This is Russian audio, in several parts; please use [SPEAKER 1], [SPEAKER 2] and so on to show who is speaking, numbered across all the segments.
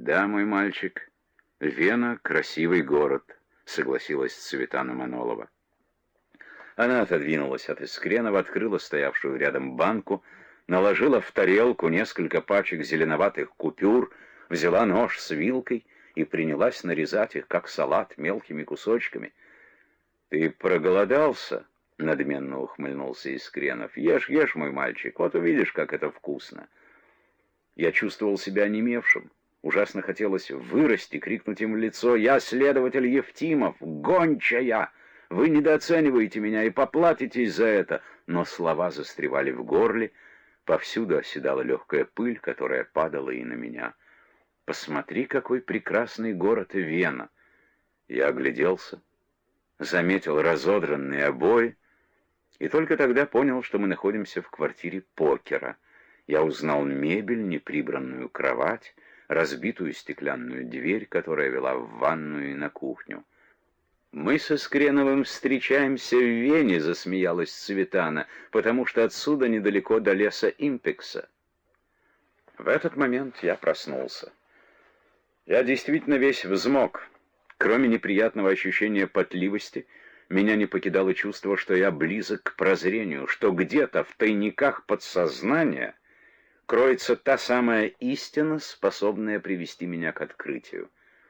[SPEAKER 1] «Да, мой мальчик, Вена — красивый город», — согласилась Цветана Манолова. Она отодвинулась от Искренова, открыла стоявшую рядом банку, наложила в тарелку несколько пачек зеленоватых купюр, взяла нож с вилкой и принялась нарезать их, как салат, мелкими кусочками. «Ты проголодался?» — надменно ухмыльнулся Искренов. «Ешь, ешь, мой мальчик, вот увидишь, как это вкусно». Я чувствовал себя онемевшим. Ужасно хотелось вырасти, крикнуть им в лицо: «Я следователь Евтимов, гончая! Вы недооцениваете меня и поплатитесь за это!» Но слова застревали в горле, повсюду оседала легкая пыль, которая падала и на меня. «Посмотри, какой прекрасный город Вена!» Я огляделся, заметил разодранные обои, и только тогда понял, что мы находимся в квартире Покера. Я узнал мебель, неприбранную кровать, разбитую стеклянную дверь, которая вела в ванную и на кухню. «Мы со Искреновым встречаемся в Вене», — засмеялась Цветана, «потому что отсюда недалеко до леса Импекса». В этот момент я проснулся. Я действительно весь взмок. Кроме неприятного ощущения потливости, меня не покидало чувство, что я близок к прозрению, что где-то в тайниках подсознания кроется та самая истина, способная привести меня к открытию.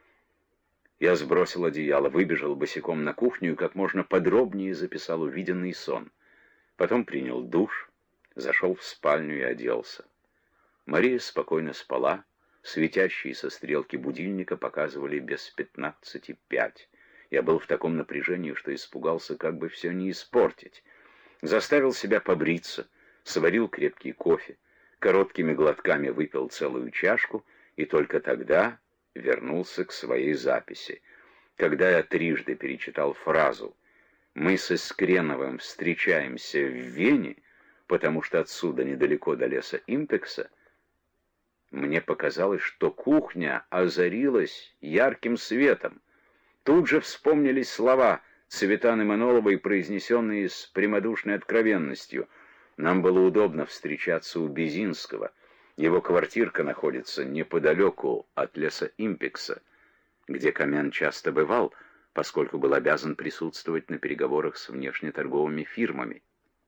[SPEAKER 1] Я сбросил одеяло, выбежал босиком на кухню и как можно подробнее записал увиденный сон. Потом принял душ, зашел в спальню и оделся. Мария спокойно спала, светящиеся стрелки будильника показывали без 15:05. Я был в таком напряжении, что испугался, как бы все не испортить. Заставил себя побриться, сварил крепкий кофе, короткими глотками выпил целую чашку и только тогда вернулся к своей записи. Когда я трижды перечитал фразу «Мы с Искреновым встречаемся в Вене, потому что отсюда недалеко до леса Импекса», мне показалось, что кухня озарилась ярким светом. Тут же вспомнились слова Цветаны Маноловой, произнесенные с прямодушной откровенностью. Нам было удобно встречаться у Безинского. Его квартирка находится неподалеку от леса Импекса, где Камян часто бывал, поскольку был обязан присутствовать на переговорах с внешнеторговыми фирмами.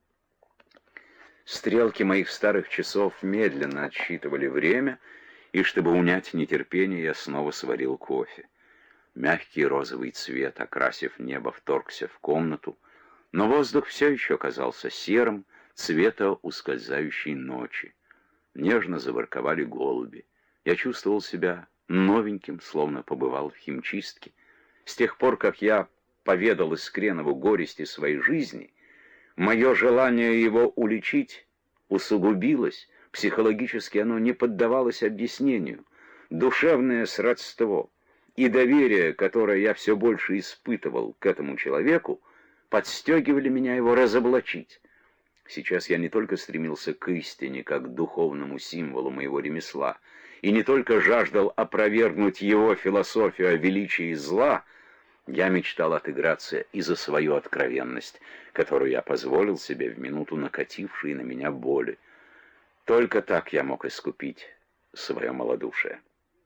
[SPEAKER 1] Стрелки моих старых часов медленно отсчитывали время, и чтобы унять нетерпение, я снова сварил кофе. Мягкий розовый цвет, окрасив небо, вторгся в комнату, но воздух все еще казался серым, цвета ускользающей ночи. Нежно заворковали голуби. Я чувствовал себя новеньким, словно побывал в химчистке. С тех пор, как я поведал Искренову горести своей жизни, мое желание его уличить усугубилось, психологически оно не поддавалось объяснению. Душевное сродство и доверие, которое я все больше испытывал к этому человеку, подстегивали меня его разоблачить. Сейчас я не только стремился к истине, как к духовному символу моего ремесла, и не только жаждал опровергнуть его философию о величии зла, я мечтал отыграться и за свою откровенность, которую я позволил себе в минуту накатившей на меня боли. Только так я мог искупить свое малодушие.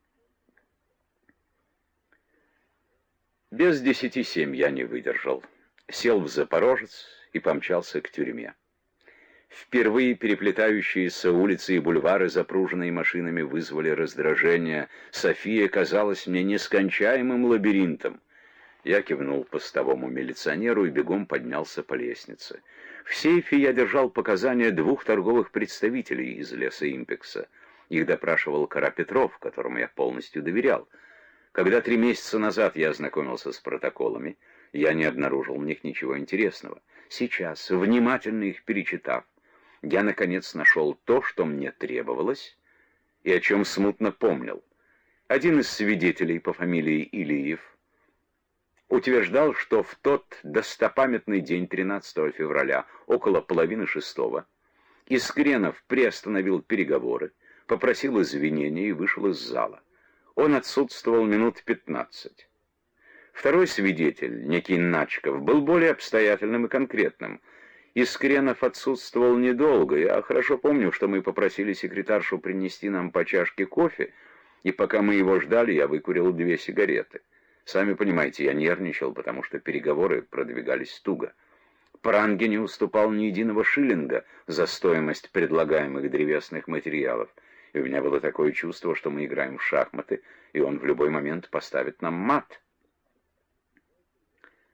[SPEAKER 1] Без 10:07 я не выдержал. Сел в «Запорожец» и помчался к тюрьме. Впервые переплетающиеся улицы и бульвары, запруженные машинами, вызвали раздражение. София казалась мне нескончаемым лабиринтом. Я кивнул постовому милиционеру и бегом поднялся по лестнице. В сейфе я держал показания 2 торговых представителей из леса Импекса. Их допрашивал Карапетров, которому я полностью доверял. Когда 3 месяца назад я ознакомился с протоколами, я не обнаружил в них ничего интересного. Сейчас, внимательно их перечитав, я, наконец, нашел то, что мне требовалось и о чем смутно помнил. Один из свидетелей по фамилии Илиев утверждал, что в тот достопамятный день 13 февраля, около 5:30, Искренов приостановил переговоры, попросил извинения и вышел из зала. Он отсутствовал минут 15. Второй свидетель, некий Начков, был более обстоятельным и конкретным. Искренов отсутствовал недолго. Я хорошо помню, что мы попросили секретаршу принести нам по чашке кофе, И пока мы его ждали, я выкурил 2 сигареты. Сами понимаете, я нервничал, потому что переговоры продвигались туго. Пранге не уступал ни единого шиллинга за стоимость предлагаемых древесных материалов. И у меня было такое чувство, что мы играем в шахматы, и он в любой момент поставит нам мат.